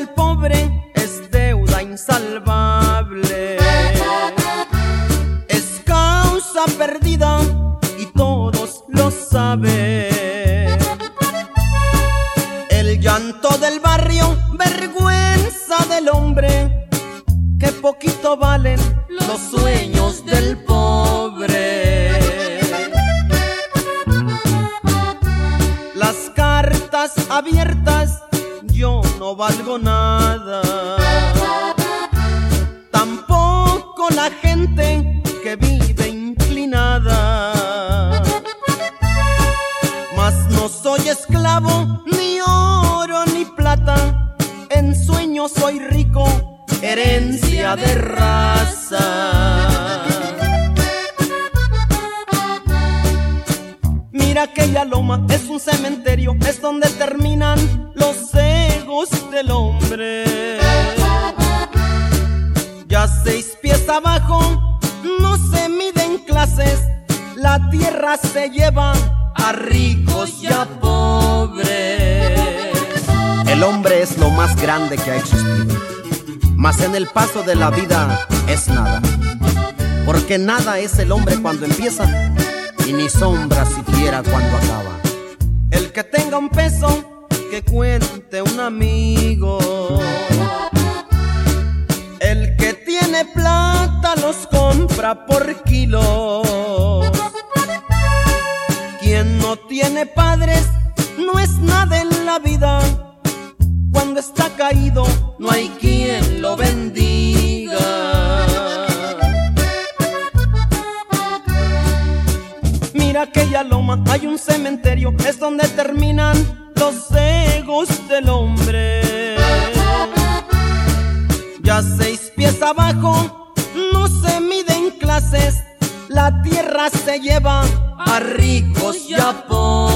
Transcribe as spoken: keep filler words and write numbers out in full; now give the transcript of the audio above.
del pobre es deuda insalvable, es causa perdida y todos lo saben. El llanto del barrio, vergüenza del hombre, que poquito valen los sueños del pobre. Las cartas abiertas, yo no valgo nada, tampoco la gente que vive inclinada. Mas no soy esclavo, ni oro ni plata, en sueño soy rico, herencia de raza. Mira aquella loma, es un cementerio, es donde terminan los egos del hombre. Ya seis pies abajo, no se miden clases, la tierra se lleva a ricos y a pobres. El hombre es lo más grande que ha existido, mas en el paso de la vida es nada, porque nada es el hombre cuando empieza y ni sombra siquiera cuando acaba. El que tenga un peso, que cuente un amigo. El que tiene plata los compra por kilos. Quien no tiene padres no es nada en la vida. Cuando está caído no hay quien lo bendiga. Mira aquella loma, hay un cementerio, es donde terminan los egos del hombre. Ya seis pies abajo, no se miden clases, la tierra se lleva a ricos y a pobres.